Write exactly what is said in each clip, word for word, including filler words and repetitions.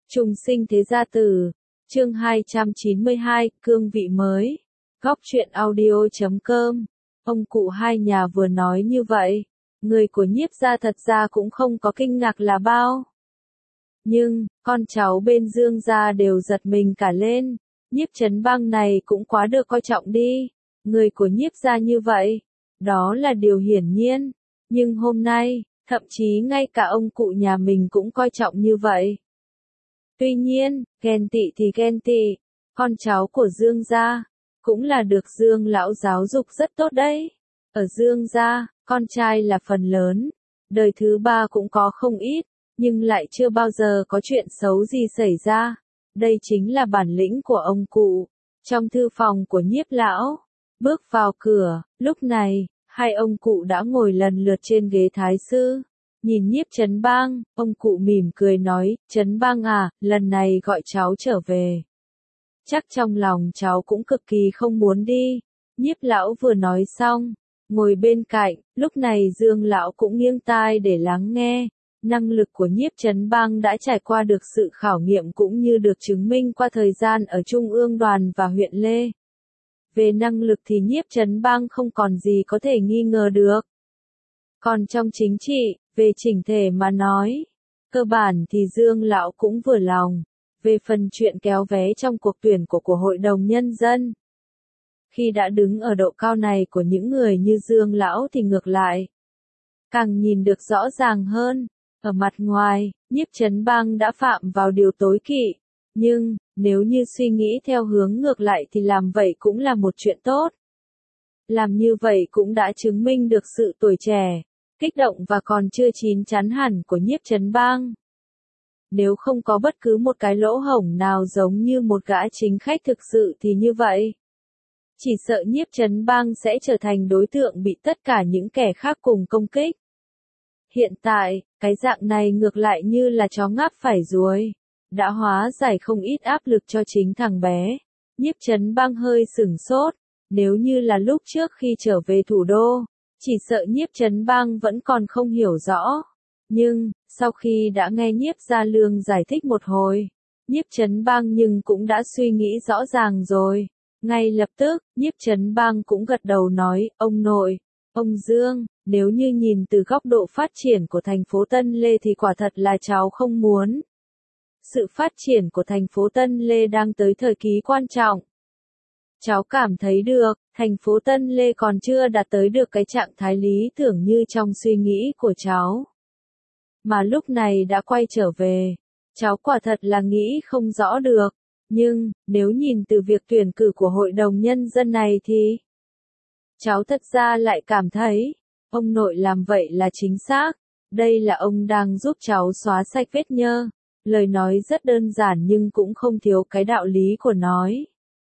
Trùng sinh thế gia tử, chương hai trăm chín mươi hai, cương vị mới. Góc truyện audio chấm com. Ông cụ hai nhà vừa nói như vậy, người của Nhiếp gia thật ra cũng không có kinh ngạc là bao. Nhưng, con cháu bên Dương gia đều giật mình cả lên, Nhiếp Chấn Bang này cũng quá được coi trọng đi, người của Nhiếp gia như vậy, đó là điều hiển nhiên, nhưng hôm nay, thậm chí ngay cả ông cụ nhà mình cũng coi trọng như vậy. Tuy nhiên, ghen tị thì ghen tị, con cháu của Dương gia, cũng là được Dương lão giáo dục rất tốt đấy. Ở Dương gia, con trai là phần lớn, đời thứ ba cũng có không ít, nhưng lại chưa bao giờ có chuyện xấu gì xảy ra. Đây chính là bản lĩnh của ông cụ. Trong thư phòng của Nhiếp lão, bước vào cửa, lúc này, hai ông cụ đã ngồi lần lượt trên ghế thái sư. Nhìn Nhiếp Chấn Bang, ông cụ mỉm cười nói, Chấn Bang à, lần này gọi cháu trở về. Chắc trong lòng cháu cũng cực kỳ không muốn đi. Nhiếp lão vừa nói xong, ngồi bên cạnh, lúc này Dương lão cũng nghiêng tai để lắng nghe. Năng lực của Nhiếp Chấn Bang đã trải qua được sự khảo nghiệm cũng như được chứng minh qua thời gian ở Trung ương đoàn và huyện Lê. Về năng lực thì Nhiếp Chấn Bang không còn gì có thể nghi ngờ được. Còn trong chính trị, về chỉnh thể mà nói, cơ bản thì Dương lão cũng vừa lòng. Về phần chuyện kéo vé trong cuộc tuyển của của Hội đồng Nhân dân. Khi đã đứng ở độ cao này của những người như Dương lão thì ngược lại. Càng nhìn được rõ ràng hơn, ở mặt ngoài, Nhiếp Chấn Bang đã phạm vào điều tối kỵ. Nhưng, nếu như suy nghĩ theo hướng ngược lại thì làm vậy cũng là một chuyện tốt. Làm như vậy cũng đã chứng minh được sự tuổi trẻ, kích động và còn chưa chín chắn hẳn của Nhiếp Chấn Bang. Nếu không có bất cứ một cái lỗ hổng nào giống như một gã chính khách thực sự thì như vậy. Chỉ sợ Nhiếp Chấn Bang sẽ trở thành đối tượng bị tất cả những kẻ khác cùng công kích. Hiện tại, cái dạng này ngược lại như là chó ngáp phải ruồi, đã hóa giải không ít áp lực cho chính thằng bé. Nhiếp Chấn Bang hơi sửng sốt, nếu như là lúc trước khi trở về thủ đô, chỉ sợ Nhiếp Chấn Bang vẫn còn không hiểu rõ. Nhưng, sau khi đã nghe Nhiếp Gia Lương giải thích một hồi, Nhiếp Chấn Bang nhưng cũng đã suy nghĩ rõ ràng rồi. Ngay lập tức, Nhiếp Chấn Bang cũng gật đầu nói, ông nội, ông Dương, nếu như nhìn từ góc độ phát triển của thành phố Tân Lê thì quả thật là cháu không muốn. Sự phát triển của thành phố Tân Lê đang tới thời kỳ quan trọng. Cháu cảm thấy được, thành phố Tân Lê còn chưa đạt tới được cái trạng thái lý tưởng như trong suy nghĩ của cháu. Mà lúc này đã quay trở về, cháu quả thật là nghĩ không rõ được. Nhưng, nếu nhìn từ việc tuyển cử của Hội đồng Nhân dân này thì cháu thật ra lại cảm thấy, ông nội làm vậy là chính xác. Đây là ông đang giúp cháu xóa sạch vết nhơ. Lời nói rất đơn giản nhưng cũng không thiếu cái đạo lý của nói.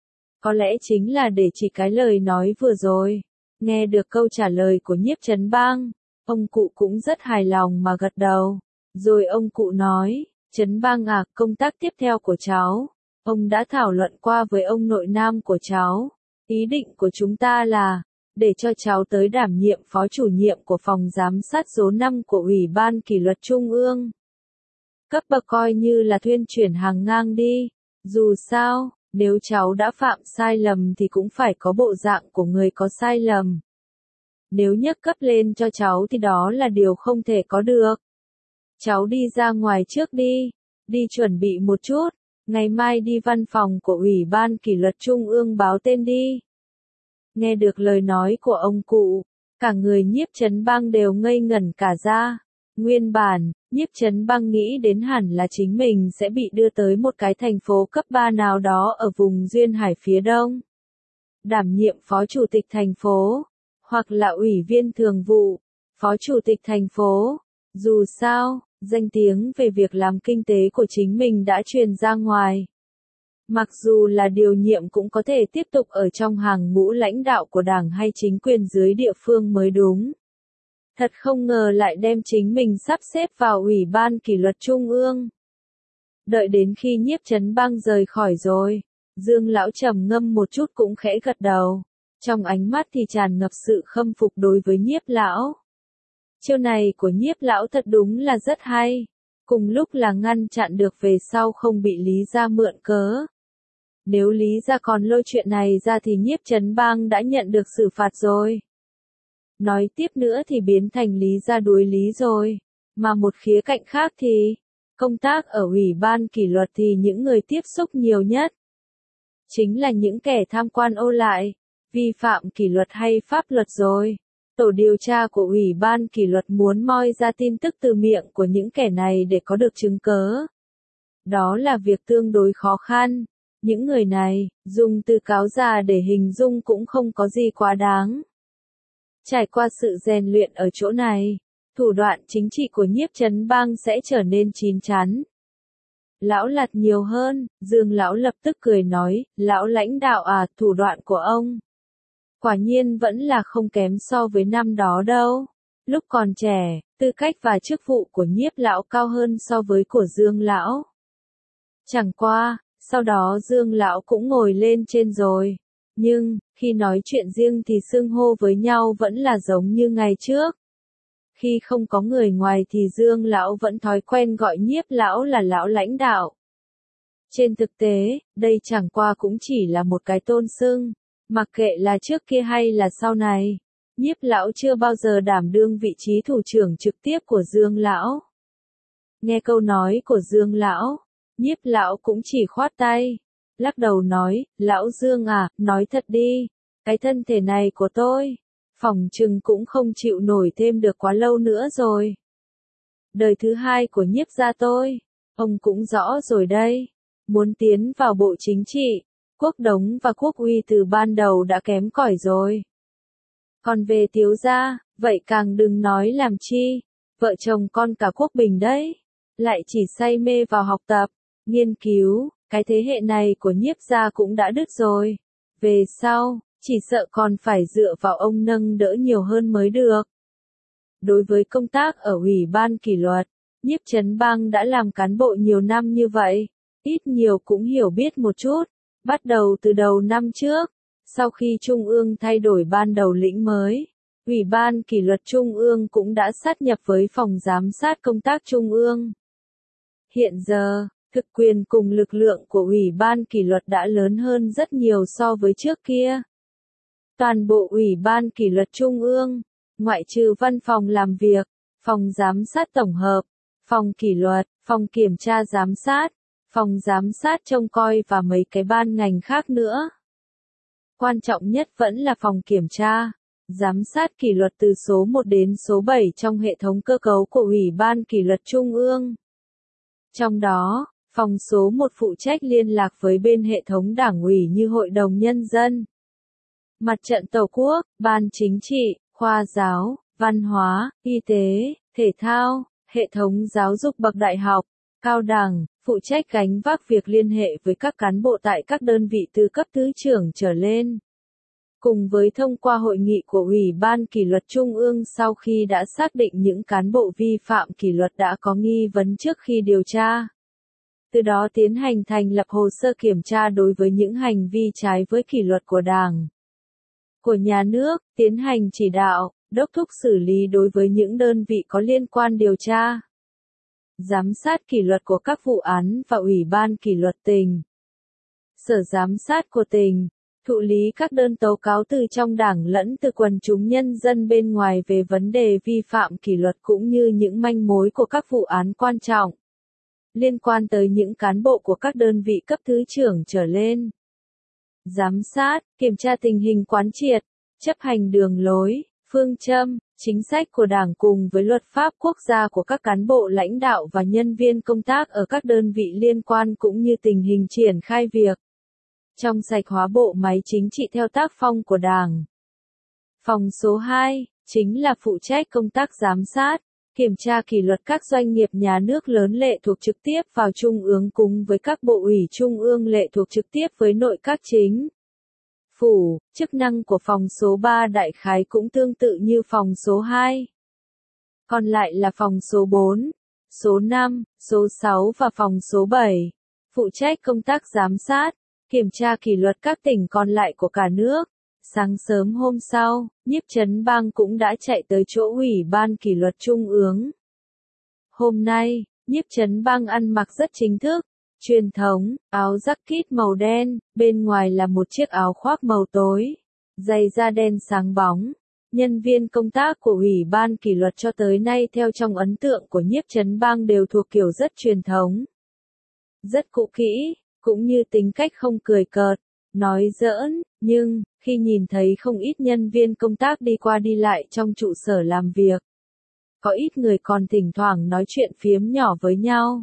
Có lẽ chính là để chỉ cái lời nói vừa rồi. Nghe được câu trả lời của Nhiếp Chấn Bang, ông cụ cũng rất hài lòng mà gật đầu. Rồi ông cụ nói, Chấn Bang à, công tác tiếp theo của cháu, ông đã thảo luận qua với ông nội nam của cháu. Ý định của chúng ta là, để cho cháu tới đảm nhiệm phó chủ nhiệm của phòng giám sát số năm của Ủy ban Kỷ luật Trung ương. Cấp bậc coi như là thuyên chuyển hàng ngang đi. Dù sao, nếu cháu đã phạm sai lầm thì cũng phải có bộ dạng của người có sai lầm. Nếu nhấc cấp lên cho cháu thì đó là điều không thể có được. Cháu đi ra ngoài trước đi, đi chuẩn bị một chút, ngày mai đi văn phòng của Ủy ban Kỷ luật Trung ương báo tên đi. Nghe được lời nói của ông cụ, cả người Nhiếp Chấn Bang đều ngây ngẩn cả ra. Nguyên bản, Nhiếp Chấn Bang nghĩ đến hẳn là chính mình sẽ bị đưa tới một cái thành phố cấp ba nào đó ở vùng duyên hải phía đông. Đảm nhiệm phó chủ tịch thành phố, hoặc là ủy viên thường vụ, phó chủ tịch thành phố. Dù sao, danh tiếng về việc làm kinh tế của chính mình đã truyền ra ngoài. Mặc dù là điều nhiệm cũng có thể tiếp tục ở trong hàng ngũ lãnh đạo của đảng hay chính quyền dưới địa phương mới đúng. Thật không ngờ lại đem chính mình sắp xếp vào Ủy ban Kỷ luật Trung ương. Đợi đến khi Nhiếp Chấn Bang rời khỏi rồi, Dương lão trầm ngâm một chút cũng khẽ gật đầu. Trong ánh mắt thì tràn ngập sự khâm phục đối với Nhiếp lão. Chiêu này của Nhiếp lão thật đúng là rất hay. cùng lúc là ngăn chặn được về sau không bị Lý Gia mượn cớ. Nếu Lý Gia còn lôi chuyện này ra thì Nhiếp Trấn Bang đã nhận được xử phạt rồi. Nói tiếp nữa thì biến thành Lý Gia đuối lý rồi. Mà một khía cạnh khác thì, công tác ở Ủy ban kỷ luật thì những người tiếp xúc nhiều nhất chính là những kẻ tham quan ô lại, vi phạm kỷ luật hay pháp luật rồi. Tổ điều tra của Ủy ban kỷ luật muốn moi ra tin tức từ miệng của những kẻ này để có được chứng cớ. Đó là việc tương đối khó khăn. Những người này, dùng từ cáo già để hình dung cũng không có gì quá đáng. Trải qua sự rèn luyện ở chỗ này, thủ đoạn chính trị của Nhiếp Trấn Bang sẽ trở nên chín chắn. Lão Lạt nhiều hơn, Dương Lão lập tức cười nói, Lão lãnh đạo à, thủ đoạn của ông quả nhiên vẫn là không kém so với năm đó đâu. Lúc còn trẻ, tư cách và chức vụ của Nhiếp Lão cao hơn so với của Dương Lão. Chẳng qua, sau đó Dương Lão cũng ngồi lên trên rồi. Nhưng, khi nói chuyện riêng thì xưng hô với nhau vẫn là giống như ngày trước. Khi không có người ngoài thì Dương Lão vẫn thói quen gọi Nhiếp Lão là Lão lãnh đạo. Trên thực tế, đây chẳng qua cũng chỉ là một cái tôn xưng. Mặc kệ là trước kia hay là sau này, Nhiếp Lão chưa bao giờ đảm đương vị trí thủ trưởng trực tiếp của Dương Lão. Nghe câu nói của Dương Lão, Nhiếp Lão cũng chỉ khoát tay, lắc đầu nói, Lão Dương à, nói thật đi, cái thân thể này của tôi, phỏng chừng cũng không chịu nổi thêm được quá lâu nữa rồi. Đời thứ hai của Nhiếp gia tôi, ông cũng rõ rồi đây, muốn tiến vào bộ chính trị, Quốc Đống và Quốc Uy từ ban đầu đã kém cỏi rồi. Còn về Tiếu gia, vậy càng đừng nói làm chi, vợ chồng con cả Quốc Bình đấy, lại chỉ say mê vào học tập, nghiên cứu, cái thế hệ này của Nhiếp gia cũng đã đứt rồi. Về sau, chỉ sợ còn phải dựa vào ông nâng đỡ nhiều hơn mới được. Đối với công tác ở Ủy ban kỷ luật, Nhiếp Trấn Bang đã làm cán bộ nhiều năm như vậy, ít nhiều cũng hiểu biết một chút. Bắt đầu từ đầu năm trước, sau khi Trung ương thay đổi ban đầu lĩnh mới, Ủy ban kỷ luật Trung ương cũng đã sát nhập với phòng giám sát công tác Trung ương. Hiện giờ, thực quyền cùng lực lượng của Ủy ban kỷ luật đã lớn hơn rất nhiều so với trước kia. Toàn bộ Ủy ban kỷ luật Trung ương, ngoại trừ văn phòng làm việc, phòng giám sát tổng hợp, phòng kỷ luật, phòng kiểm tra giám sát, phòng giám sát trông coi và mấy cái ban ngành khác nữa. Quan trọng nhất vẫn là phòng kiểm tra, giám sát kỷ luật từ số một đến số bảy trong hệ thống cơ cấu của Ủy ban kỷ luật Trung ương. Trong đó, phòng số một phụ trách liên lạc với bên hệ thống đảng ủy như Hội đồng Nhân dân, Mặt trận Tổ quốc, Ban Chính trị, Khoa giáo, Văn hóa, Y tế, Thể thao, hệ thống giáo dục bậc đại học, cao đẳng, phụ trách gánh vác việc liên hệ với các cán bộ tại các đơn vị từ cấp thứ trưởng trở lên. Cùng với thông qua hội nghị của Ủy ban kỷ luật Trung ương sau khi đã xác định những cán bộ vi phạm kỷ luật đã có nghi vấn trước khi điều tra. Từ đó tiến hành thành lập hồ sơ kiểm tra đối với những hành vi trái với kỷ luật của Đảng, của nhà nước, tiến hành chỉ đạo, đốc thúc xử lý đối với những đơn vị có liên quan điều tra. Giám sát kỷ luật của các vụ án và Ủy ban kỷ luật tỉnh, Sở giám sát của tỉnh, thụ lý các đơn tố cáo từ trong Đảng lẫn từ quần chúng nhân dân bên ngoài về vấn đề vi phạm kỷ luật cũng như những manh mối của các vụ án quan trọng liên quan tới những cán bộ của các đơn vị cấp thứ trưởng trở lên. Giám sát, kiểm tra tình hình quán triệt, chấp hành đường lối, phương châm, chính sách của Đảng cùng với luật pháp quốc gia của các cán bộ lãnh đạo và nhân viên công tác ở các đơn vị liên quan cũng như tình hình triển khai việc trong sạch hóa bộ máy chính trị theo tác phong của Đảng. Phòng số hai, chính là phụ trách công tác giám sát, kiểm tra kỷ luật các doanh nghiệp nhà nước lớn lệ thuộc trực tiếp vào Trung ương cùng với các bộ ủy Trung ương lệ thuộc trực tiếp với nội các chính phủ. Chức năng của phòng số ba đại khái cũng tương tự như phòng số hai. Còn lại là phòng số bốn, số năm, số sáu và phòng số bảy, phụ trách công tác giám sát, kiểm tra kỷ luật các tỉnh còn lại của cả nước. Sáng sớm hôm sau, Nhiếp Trấn Bang cũng đã chạy tới chỗ Ủy ban kỷ luật Trung ương. Hôm nay, Nhiếp Chấn Bang ăn mặc rất chính thức, truyền thống, áo jacket màu đen, bên ngoài là một chiếc áo khoác màu tối, giày da đen sáng bóng. Nhân viên công tác của Ủy ban kỷ luật cho tới nay theo trong ấn tượng của Nhiếp Chấn Bang đều thuộc kiểu rất truyền thống, rất cũ kỹ, cũng như tính cách không cười cợt, nói giỡn, nhưng, khi nhìn thấy không ít nhân viên công tác đi qua đi lại trong trụ sở làm việc, có ít người còn thỉnh thoảng nói chuyện phiếm nhỏ với nhau.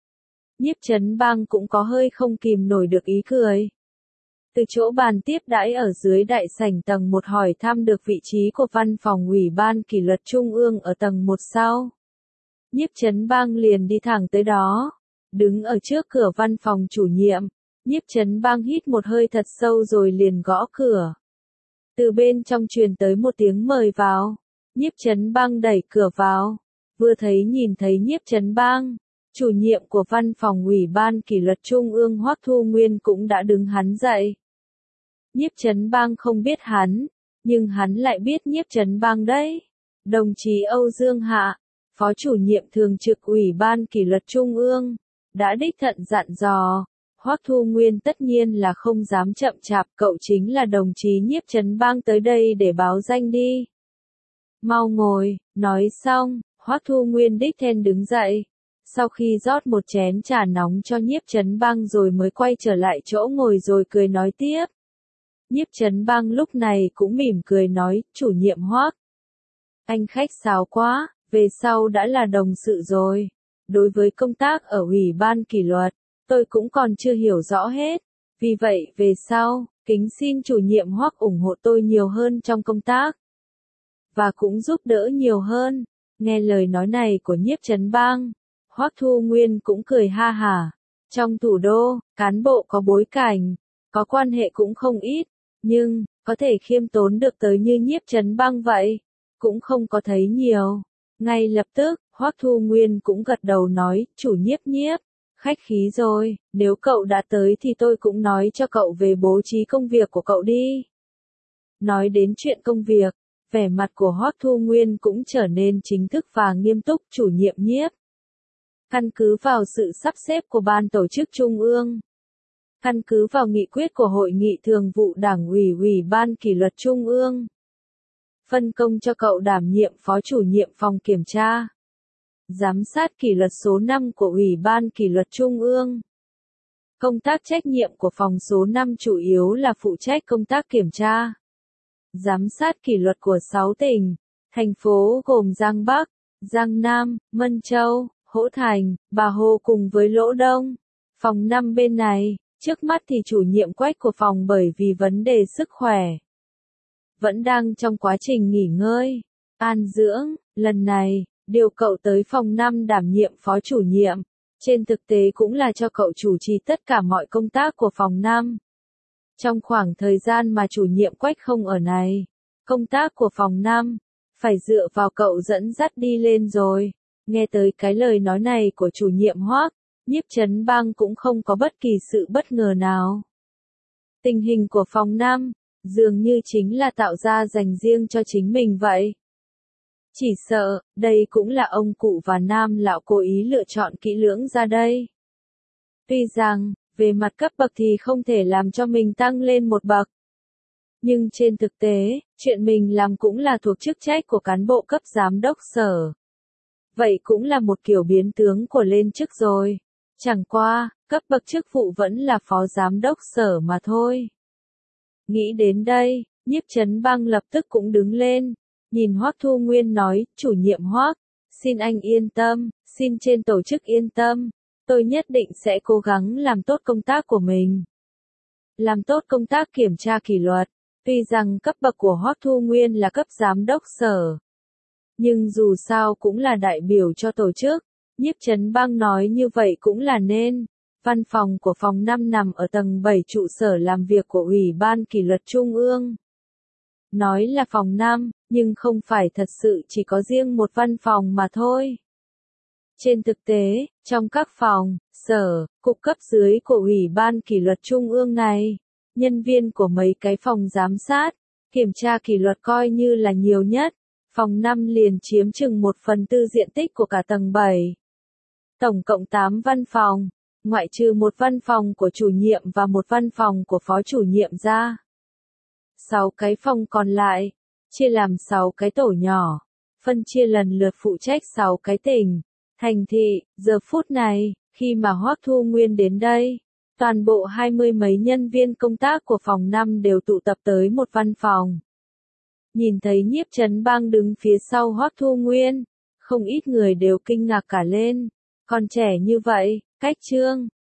Nhiếp Chấn Bang cũng có hơi không kìm nổi được ý cười. Từ chỗ bàn tiếp đãi ở dưới đại sảnh tầng một hỏi thăm được vị trí của văn phòng Ủy ban kỷ luật Trung ương ở tầng một sau. Nhiếp Chấn Bang liền đi thẳng tới đó. Đứng ở trước cửa văn phòng chủ nhiệm, Nhiếp Chấn Bang hít một hơi thật sâu rồi liền gõ cửa. Từ bên trong truyền tới một tiếng mời vào. Nhiếp Chấn Bang đẩy cửa vào. Vừa thấy nhìn thấy Nhiếp Chấn Bang, chủ nhiệm của văn phòng Ủy ban kỷ luật Trung ương Hoắc Thu Nguyên cũng đã đứng hắn dậy. Nhiếp Chấn Bang không biết hắn, nhưng hắn lại biết Nhiếp Chấn Bang đấy. Đồng chí Âu Dương Hạ, phó chủ nhiệm thường trực Ủy ban kỷ luật Trung ương, đã đích thận dặn dò. Hoắc Thu Nguyên tất nhiên là không dám chậm chạp, cậu chính là đồng chí Nhiếp Chấn Bang tới đây để báo danh đi. Mau ngồi, nói xong, Hoắc Thu Nguyên đích then đứng dậy. Sau khi rót một chén trà nóng cho Nhiếp Chấn Bang rồi mới quay trở lại chỗ ngồi rồi cười nói tiếp. Nhiếp Chấn Bang lúc này cũng mỉm cười nói, chủ nhiệm Hoắc, anh khách sáo quá, về sau đã là đồng sự rồi. Đối với công tác ở Ủy ban kỷ luật, tôi cũng còn chưa hiểu rõ hết. Vì vậy về sau, kính xin chủ nhiệm Hoắc ủng hộ tôi nhiều hơn trong công tác. Và cũng giúp đỡ nhiều hơn. Nghe lời nói này của Nhiếp Chấn Bang, Hoắc Thu Nguyên cũng cười ha hả. Trong thủ đô, cán bộ có bối cảnh, có quan hệ cũng không ít, nhưng, có thể khiêm tốn được tới như Nhiếp Chấn Bang vậy, cũng không có thấy nhiều. Ngay lập tức, Hoắc Thu Nguyên cũng gật đầu nói, chủ Nhiếp Nhiếp, khách khí rồi, nếu cậu đã tới thì tôi cũng nói cho cậu về bố trí công việc của cậu đi. Nói đến chuyện công việc, vẻ mặt của Hoắc Thu Nguyên cũng trở nên chính thức và nghiêm túc, chủ nhiệm Nhiếp. Căn cứ vào sự sắp xếp của ban tổ chức Trung ương, căn cứ vào nghị quyết của Hội nghị Thường vụ Đảng ủy Ủy ban kỷ luật Trung ương, phân công cho cậu đảm nhiệm phó chủ nhiệm phòng kiểm tra, giám sát kỷ luật số năm của Ủy ban kỷ luật Trung ương. Công tác trách nhiệm của phòng số năm chủ yếu là phụ trách công tác kiểm tra, giám sát kỷ luật của sáu tỉnh, thành phố gồm Giang Bắc, Giang Nam, Mân Châu, Hỗ Thành, Bà Hồ cùng với Lỗ Đông. Phòng năm bên này, trước mắt thì chủ nhiệm Quách của phòng bởi vì vấn đề sức khỏe, vẫn đang trong quá trình nghỉ ngơi, an dưỡng, lần này, điều cậu tới phòng năm đảm nhiệm phó chủ nhiệm, trên thực tế cũng là cho cậu chủ trì tất cả mọi công tác của phòng năm. Trong khoảng thời gian mà chủ nhiệm Quách không ở này, công tác của phòng năm, phải dựa vào cậu dẫn dắt đi lên rồi. Nghe tới cái lời nói này của chủ nhiệm Hoắc, Nhiếp Chấn Bang cũng không có bất kỳ sự bất ngờ nào. Tình hình của phòng năm, dường như chính là tạo ra dành riêng cho chính mình vậy. Chỉ sợ, đây cũng là ông cụ và Nam lão cố ý lựa chọn kỹ lưỡng ra đây. Tuy rằng, về mặt cấp bậc thì không thể làm cho mình tăng lên một bậc. Nhưng trên thực tế, chuyện mình làm cũng là thuộc chức trách của cán bộ cấp giám đốc sở. Vậy cũng là một kiểu biến tướng của lên chức rồi. Chẳng qua, cấp bậc chức vụ vẫn là phó giám đốc sở mà thôi. Nghĩ đến đây, Nhiếp Chấn Bang lập tức cũng đứng lên, nhìn Hoắc Thu Nguyên nói, chủ nhiệm Hoắc, xin anh yên tâm, xin trên tổ chức yên tâm, tôi nhất định sẽ cố gắng làm tốt công tác của mình. Làm tốt công tác kiểm tra kỷ luật, tuy rằng cấp bậc của Hoắc Thu Nguyên là cấp giám đốc sở, nhưng dù sao cũng là đại biểu cho tổ chức, Nhiếp Chấn Bang nói như vậy cũng là nên. Văn phòng của phòng năm nằm ở tầng bảy trụ sở làm việc của Ủy ban kỷ luật Trung ương. Nói là phòng năm, nhưng không phải thật sự chỉ có riêng một văn phòng mà thôi. Trên thực tế, trong các phòng, sở, cục cấp dưới của Ủy ban kỷ luật Trung ương này, nhân viên của mấy cái phòng giám sát, kiểm tra kỷ luật coi như là nhiều nhất, phòng năm liền chiếm chừng một phần tư diện tích của cả tầng bảy. Tổng cộng tám văn phòng, ngoại trừ một văn phòng của chủ nhiệm và một văn phòng của phó chủ nhiệm ra. sáu cái phòng còn lại, chia làm sáu cái tổ nhỏ, phân chia lần lượt phụ trách sáu cái tỉnh, thành thị. Giờ phút này, khi mà Hoắc Thu Nguyên đến đây, toàn bộ hai mươi mấy nhân viên công tác của phòng năm đều tụ tập tới một văn phòng. Nhìn thấy Nhiếp Trấn Bang đứng phía sau Hoắc Thu Nguyên, không ít người đều kinh ngạc cả lên. Còn trẻ như vậy, cách Trương